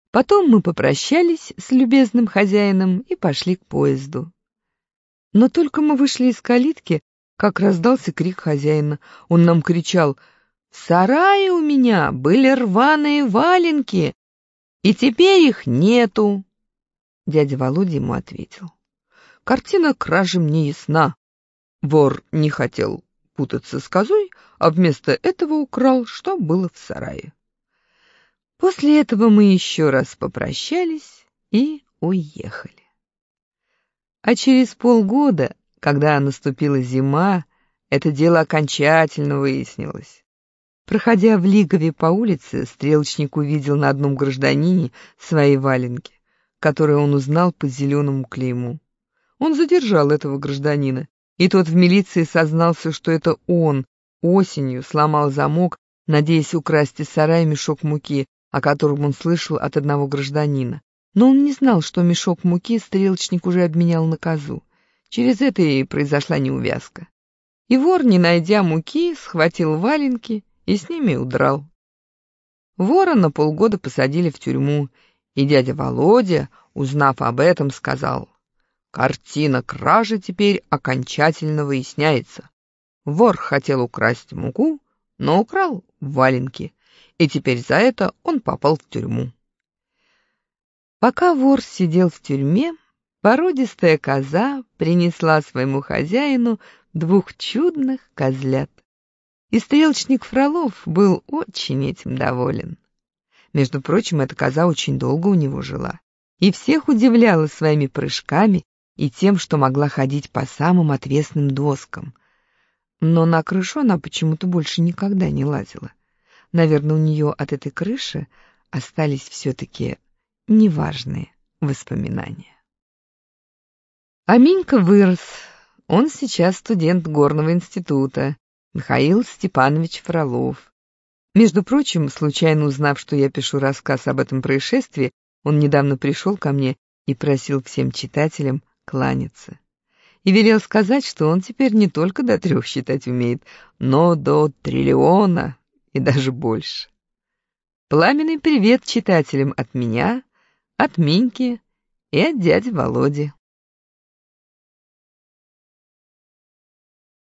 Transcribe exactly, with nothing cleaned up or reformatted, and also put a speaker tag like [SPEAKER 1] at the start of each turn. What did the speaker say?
[SPEAKER 1] Потом мы попрощались с любезным хозяином и пошли к поезду. Но только мы вышли из калитки, как раздался крик хозяина. Он нам кричал: «В сарае у меня были рваные валенки, и теперь их нету». Дядя Володя ему ответил: «Картина кражи мне ясна. Вор не хотел путаться с козой, а вместо этого украл, что было в сарае». После этого мы еще раз попрощались и уехали. А через полгода, когда наступила зима, это дело окончательно выяснилось. Проходя в Лигове по улице, стрелочник увидел на одном гражданине свои валенки, которые он узнал по зеленому клейму. Он задержал этого гражданина, и тот в милиции сознался, что это он осенью сломал замок, надеясь украсть из сарая мешок муки, о котором он слышал от одного гражданина. Но он не знал, что мешок муки стрелочник уже обменял на козу. Через это и произошла неувязка. И вор, не найдя муки, схватил валенки и с ними удрал. Вора на полгода посадили в тюрьму, и дядя Володя, узнав об этом, сказал: «Картина кражи теперь окончательно выясняется. Вор хотел украсть муку, но украл валенки, и теперь за это он попал в тюрьму». Пока вор сидел в тюрьме, породистая коза принесла своему хозяину двух чудных козлят. И стрелочник Фролов был очень этим доволен. Между прочим, эта коза очень долго у него жила, и всех удивляла своими прыжками и тем, что могла ходить по самым отвесным доскам. Но на крышу она почему-то больше никогда не лазила. Наверное, у нее от этой крыши остались все-таки неважные воспоминания. А Минька вырос. Он сейчас студент горного института, Михаил Степанович Фролов. Между прочим, случайно узнав, что я пишу рассказ об этом происшествии, он недавно пришел ко мне и просил всем читателям кланяться. И велел сказать, что он теперь не только до трех считать умеет, но до триллиона и даже больше. Пламенный привет читателям от меня, от Миньки и от дяди Володи.